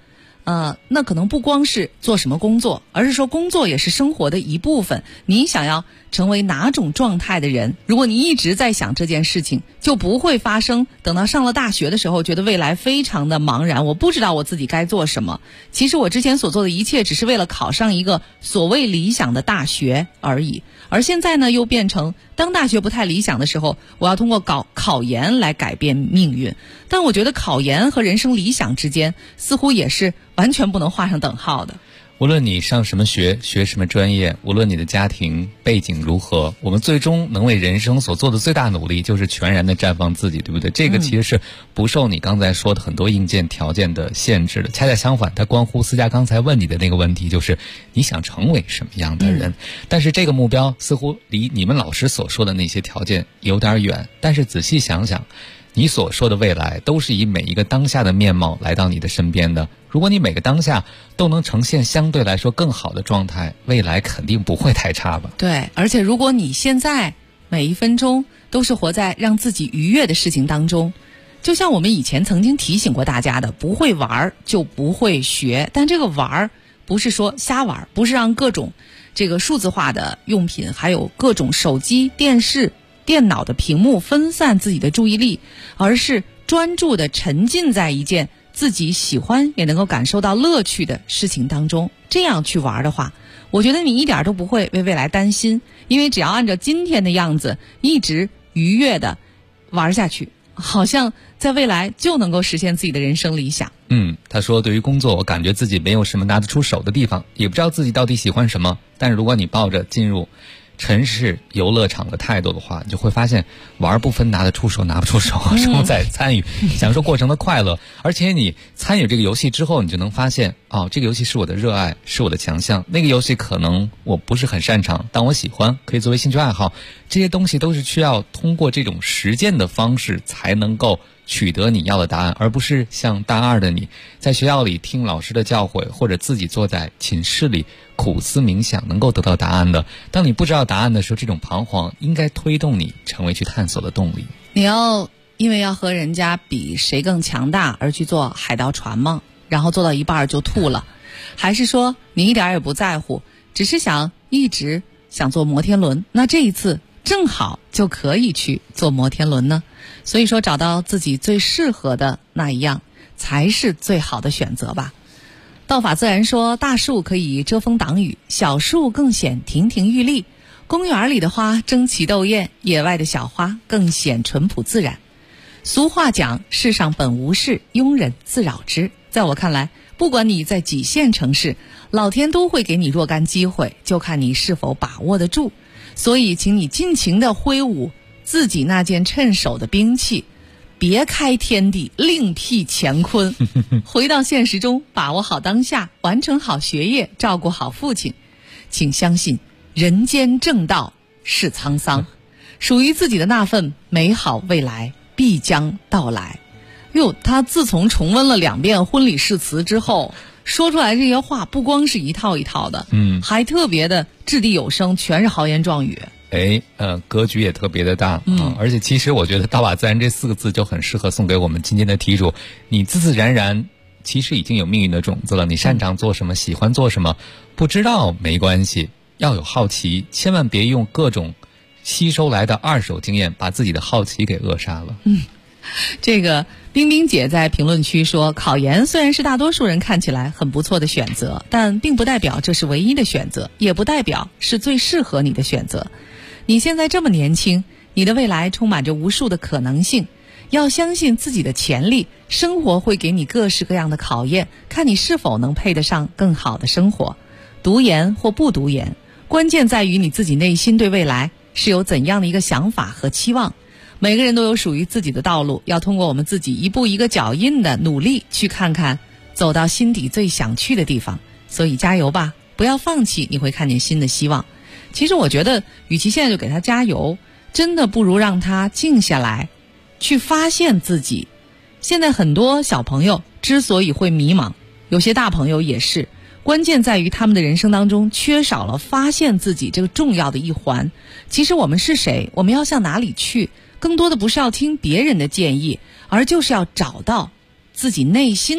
那可能不光是做什么工作，而是说工作也是生活的一部分。你想要成为哪种状态的人，如果你一直在想这件事情，就不会发生等到上了大学的时候觉得未来非常的茫然，我不知道我自己该做什么。其实我之前所做的一切只是为了考上一个所谓理想的大学而已，而现在呢又变成当大学不太理想的时候，我要通过考研来改变命运。但我觉得考研和人生理想之间似乎也是完全不能画上等号的。 无论你上什么学什么专业，无论你的家庭背景如何，我们最终能为人生所做的最大努力就是全然的绽放自己，对不对？这个其实是不受你刚才说的很多硬件条件的限制的，恰恰相反，它关乎思佳刚才问你的那个问题，就是你想成为什么样的人。但是这个目标似乎离你们老师所说的那些条件有点远，但是仔细想想，你所说的未来都是以每一个当下的面貌来到你的身边的。如果你每个当下都能呈现相对来说更好的状态，未来肯定不会太差吧。 对，而且如果你现在每一分钟都是活在让自己愉悦的事情当中，就像我们以前曾经提醒过大家的，不会玩就不会学。但这个玩不是说瞎玩，不是让各种这个数字化的用品还有各种手机、电视、电脑的屏幕分散自己的注意力，而是专注的沉浸在一件自己喜欢也能够感受到乐趣的事情当中。这样去玩的话，我觉得你一点都不会为未来担心，因为只要按照今天的样子一直愉悦的玩下去，好像在未来就能够实现自己的人生理想。 他说对于工作，我感觉自己没有什么拿得出手的地方，也不知道自己到底喜欢什么，但是如果你抱着进入城市游乐场的态度的话，你就会发现玩不分拿得出手拿不出手，重在参与，享受过程的快乐。而且你参与这个游戏之后，你就能发现这个游戏是我的热爱，是我的强项，那个游戏可能我不是很擅长，但我喜欢，可以作为兴趣爱好。这些东西都是需要通过这种实践的方式才能够取得你要的答案，而不是像大二的你在学校里听老师的教诲，或者自己坐在寝室里苦思冥想能够得到答案的。当你不知道答案的时候，这种彷徨应该推动你成为去探索的动力。 你要因为要和人家比谁更强大而去做海盗船吗？然后做到一半就吐了？还是说你一点也不在乎，只是一直想坐摩天轮，那这一次正好就可以去坐摩天轮呢？所以说找到自己最适合的那一样才是最好的选择吧。道法自然说，大树可以遮风挡雨，小树更显亭亭玉立。公园里的花争奇斗艳，野外的小花更显淳朴自然。俗话讲，世上本无事，庸人自扰之。在我看来，不管你在几线城市，老天都会给你若干机会，就看你是否把握得住。所以请你尽情地挥舞自己那件趁手的兵器，别开天地，另辟乾坤。回到现实中，把握好当下，完成好学业，照顾好父亲。请相信，人间正道是沧桑，属于自己的那份美好未来必将到来。他自从重温了2遍婚礼誓词之后，说出来这些话不光是一套一套的，还特别的掷地有声，全是豪言壮语。 格局也特别的大而且其实我觉得道法自然这4个字就很适合送给我们今天的题主。你自自然然其实已经有命运的种子了，你擅长做什么，喜欢做什么，不知道没关系，要有好奇，千万别用各种吸收来的二手经验把自己的好奇给扼杀了。 这个冰冰姐在评论区说，考研虽然是大多数人看起来很不错的选择，但并不代表这是唯一的选择，也不代表是最适合你的选择。你现在这么年轻，你的未来充满着无数的可能性，要相信自己的潜力，生活会给你各式各样的考验，看你是否能配得上更好的生活。读研或不读研，关键在于你自己内心对未来是有怎样的一个想法和期望。每个人都有属于自己的道路，要通过我们自己一步一个脚印的努力，去看看走到心底最想去的地方。所以加油吧，不要放弃，你会看见新的希望。其实我觉得与其现在就给他加油，真的不如让他静下来去发现自己。现在很多小朋友之所以会迷茫，有些大朋友也是，关键在于他们的人生当中缺少了发现自己这个重要的一环。其实我们是谁，我们要向哪里去，更多的不是要听别人的建议，而就是要找到自己内心的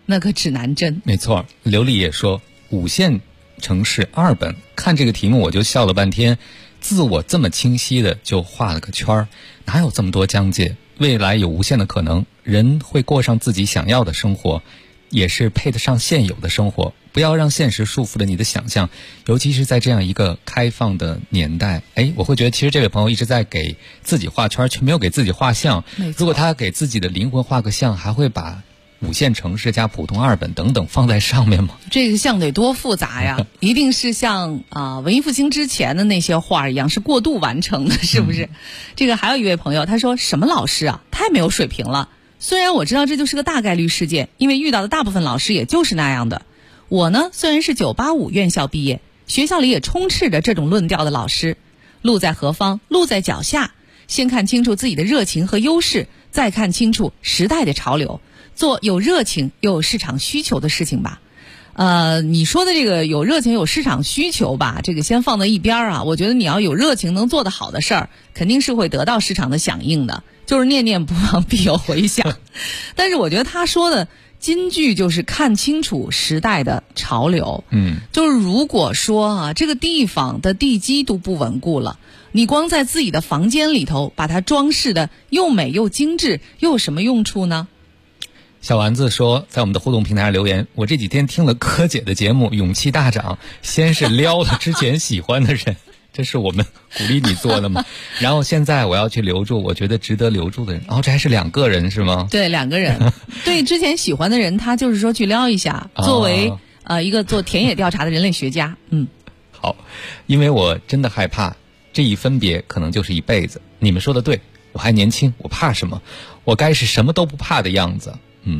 那个指南针。 没错，刘丽也说5线城市2本，看这个题目我就笑了半天，自我这么清晰的就画了个圈儿，哪有这么多疆界？未来有无限的可能，人会过上自己想要的生活，也是配得上现有的生活。不要让现实束缚了你的想象，尤其是在这样一个开放的年代。我会觉得其实这位朋友一直在给自己画圈，却没有给自己画像。如果他给自己的灵魂画个像，还会把5线城市加普通2本等等放在上面吗？ 这个像得多复杂呀！一定是像文艺复兴之前的那些画一样，是过度完成的，是不是？这个还有一位朋友，他说什么老师啊，太没有水平了。虽然我知道这就是个大概率事件，因为遇到的大部分老师也就是那样的。我呢，虽然是985院校毕业，学校里也充斥着这种论调的老师。路在何方？路在脚下。先看清楚自己的热情和优势，再看清楚时代的潮流，做有热情又有市场需求的事情吧。你说的这个有热情有市场需求吧，这个先放在一边啊。我觉得你要有热情能做得好的事儿，肯定是会得到市场的响应的，就是念念不忘必有回响。但是我觉得他说的金句就是看清楚时代的潮流。就是如果说这个地方的地基都不稳固了，你光在自己的房间里头把它装饰的又美又精致，又有什么用处呢？ 小丸子说，在我们的互动平台上留言，我这几天听了柯姐的节目，勇气大涨，先是撩了之前喜欢的人，这是我们鼓励你做的吗？然后现在我要去留住我觉得值得留住的人。这还是2个人是吗？ 对，2个人。对之前喜欢的人，他就是说去撩一下，作为一个做田野调查的人类学家。 好，因为我真的害怕这一分别可能就是一辈子。你们说的对，我还年轻，我怕什么？我该是什么都不怕的样子。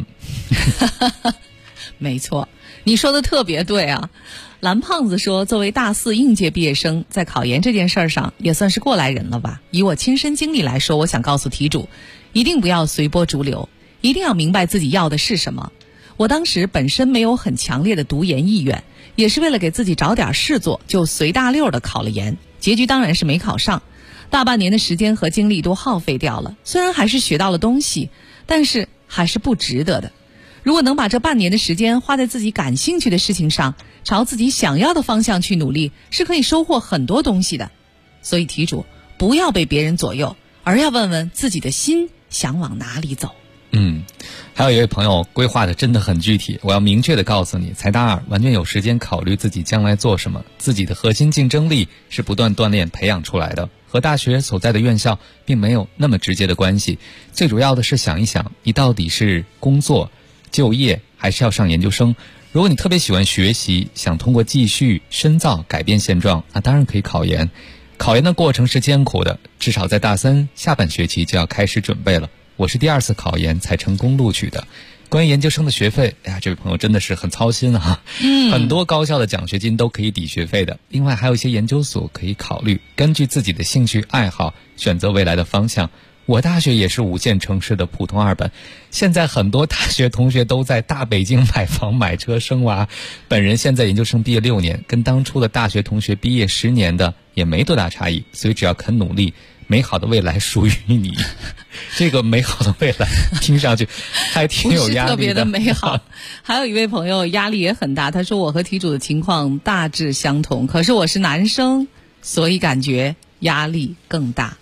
没错，你说的特别对啊。蓝胖子说，作为大4应届毕业生，在考研这件事上也算是过来人了吧。以我亲身经历来说，我想告诉题主，一定不要随波逐流，一定要明白自己要的是什么。我当时本身没有很强烈的读研意愿，也是为了给自己找点事做，就随大溜的考了研，结局当然是没考上。大半年的时间和精力都耗费掉了，虽然还是学到了东西，但是还是不值得的。如果能把这半年的时间花在自己感兴趣的事情上，朝自己想要的方向去努力，是可以收获很多东西的。所以题主不要被别人左右，而要问问自己的心想往哪里走。 还有一位朋友规划的真的很具体，我要明确的告诉你，才大2完全有时间考虑自己将来做什么，自己的核心竞争力是不断锻炼培养出来的，和大学所在的院校并没有那么直接的关系。最主要的是想一想，你到底是工作就业还是要上研究生。如果你特别喜欢学习，想通过继续深造改变现状，那当然可以考研。考研的过程是艰苦的，至少在大3下半学期就要开始准备了。我是第2次考研才成功录取的。关于研究生的学费，这位朋友真的是很操心啊。很多高校的奖学金都可以抵学费的，另外还有一些研究所可以考虑，根据自己的兴趣爱好选择未来的方向。我大学也是5线城市的普通2本，现在很多大学同学都在大北京买房买车生娃。本人现在研究生毕业6年，跟当初的大学同学毕业10年的也没多大差异，所以只要肯努力，美好的未来属于你。这个美好的未来听上去还挺有压力的，不是特别的美好。还有一位朋友压力也很大，他说我和题主的情况大致相同，可是我是男生，所以感觉压力更大。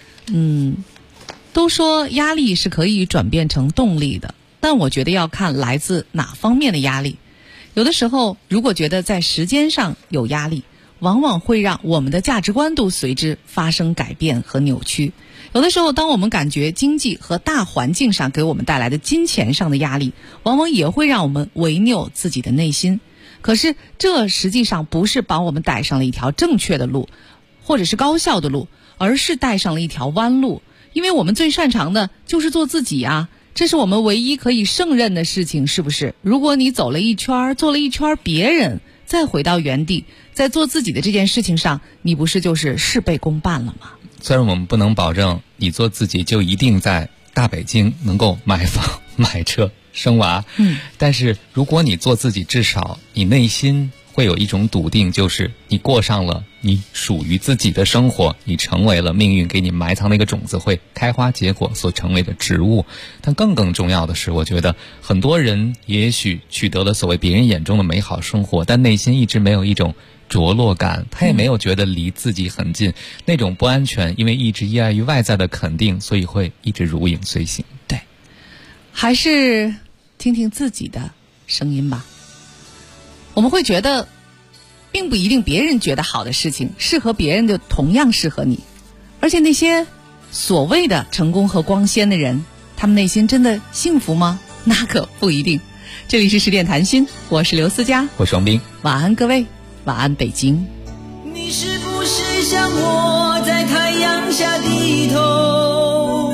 都说压力是可以转变成动力的，但我觉得要看来自哪方面的压力。有的时候如果觉得在时间上有压力，往往会让我们的价值观都随之发生改变和扭曲。有的时候当我们感觉经济和大环境上给我们带来的金钱上的压力，往往也会让我们违拗自己的内心。可是这实际上不是把我们带上了一条正确的路，或者是高效的路，而是带上了一条弯路。因为我们最擅长的就是做自己啊，这是我们唯一可以胜任的事情，是不是？如果你走了一圈，做了一圈别人，再回到原地，在做自己的这件事情上，你不是就是事倍功半了吗？ 虽然我们不能保证你做自己就一定在大北京能够买房买车生娃，但是如果你做自己，至少你内心会有一种笃定，就是你过上了你属于自己的生活，你成为了命运给你埋藏的一个种子，会开花结果所成为的植物。但更重要的是，我觉得很多人也许取得了所谓别人眼中的美好生活，但内心一直没有一种着落感，他也没有觉得离自己很近，那种不安全，因为一直依赖于外在的肯定，所以会一直如影随形。 对，还是听听自己的声音吧。我们会觉得并不一定别人觉得好的事情适合别人就同样适合你，而且那些所谓的成功和光鲜的人，他们内心真的幸福吗？那可不一定。这里是10点谈心，我是刘思佳， 我是王斌。 晚安各位，晚安北京。 你是不是像我在太阳下低头，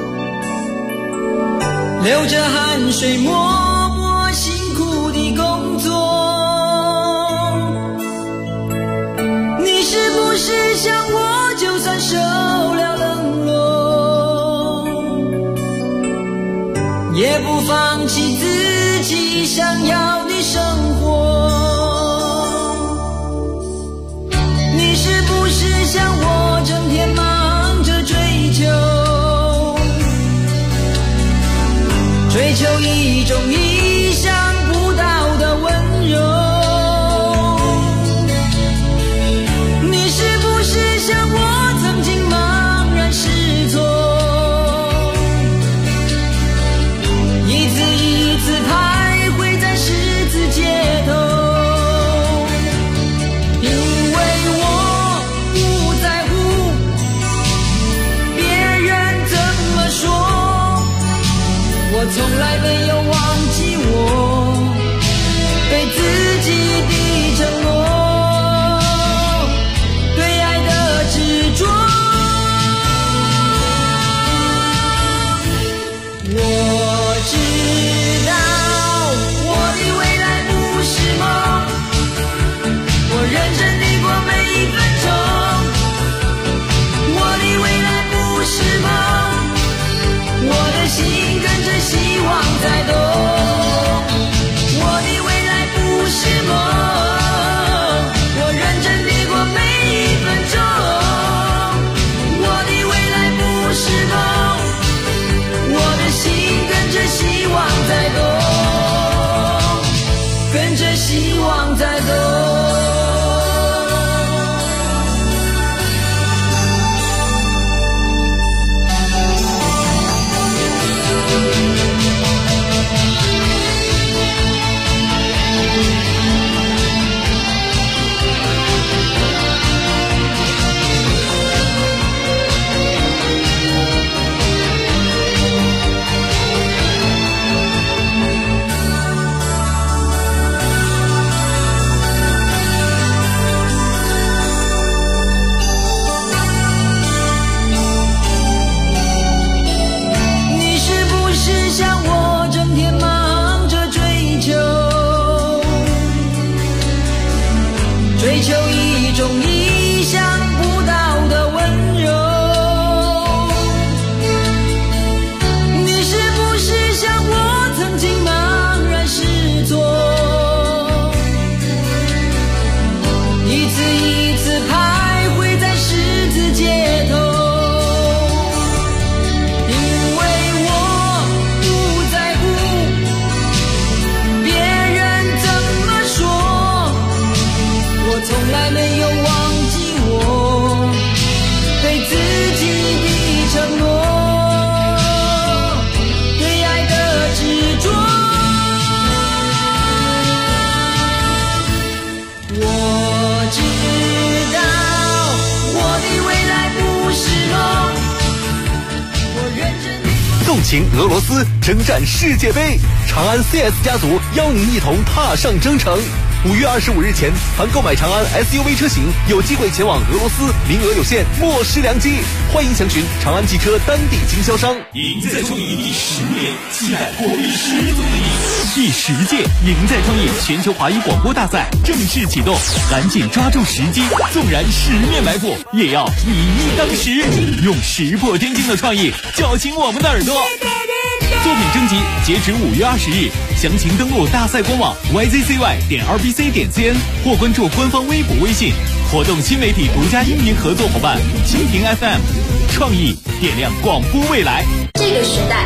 流着汗水默默辛苦地工作？你是不是像我就算受了冷落，也不放弃自己想要的生活？你是不是像我整天忙着追求一种意想不到的温柔？你是不是像我曾经茫然失措，一次一次徘徊在十字街头？因为我不在乎别人怎么说，我从来没有忘记我对自己的承诺，对爱的执着。我知道我的未来不是梦，我认真地过每一分钟。我的未来不是梦，我的心跟着希望在动。我的未来不是梦，我认真地过每一分钟。我的未来不是梦，我的心跟着希望在动，跟着希望在动。追求一种意想不到的温柔。你是不是像我曾经茫然失措，一次一次徘徊在十字街头？因为我不在乎别人怎么说，我从来没有忘记我对自己的承诺，对爱的执着。我知道我的未来不是梦，我认真地动情俄罗斯，征战世界杯，长安 CS 家族邀您一同踏上征程。5月25日前，凡购买长安 SUV 车型，有机会前往俄罗斯，名额有限，莫失良机。欢迎详询长安汽车当地经销商。 赢在创业第10年，期待活力十足的你。第10届赢在创业全球华语广播大赛正式启动，赶紧抓住时机，纵然10面埋伏，也要以一当十，用石破天惊的创意叫醒我们的耳朵。 作品征集截止5月20日，详情登录大赛官网 yzcy.rbc.cn 或关注官方微博微信。活动新媒体独家音频合作伙伴蜻蜓 FM， 创意点亮广播未来。 这个时代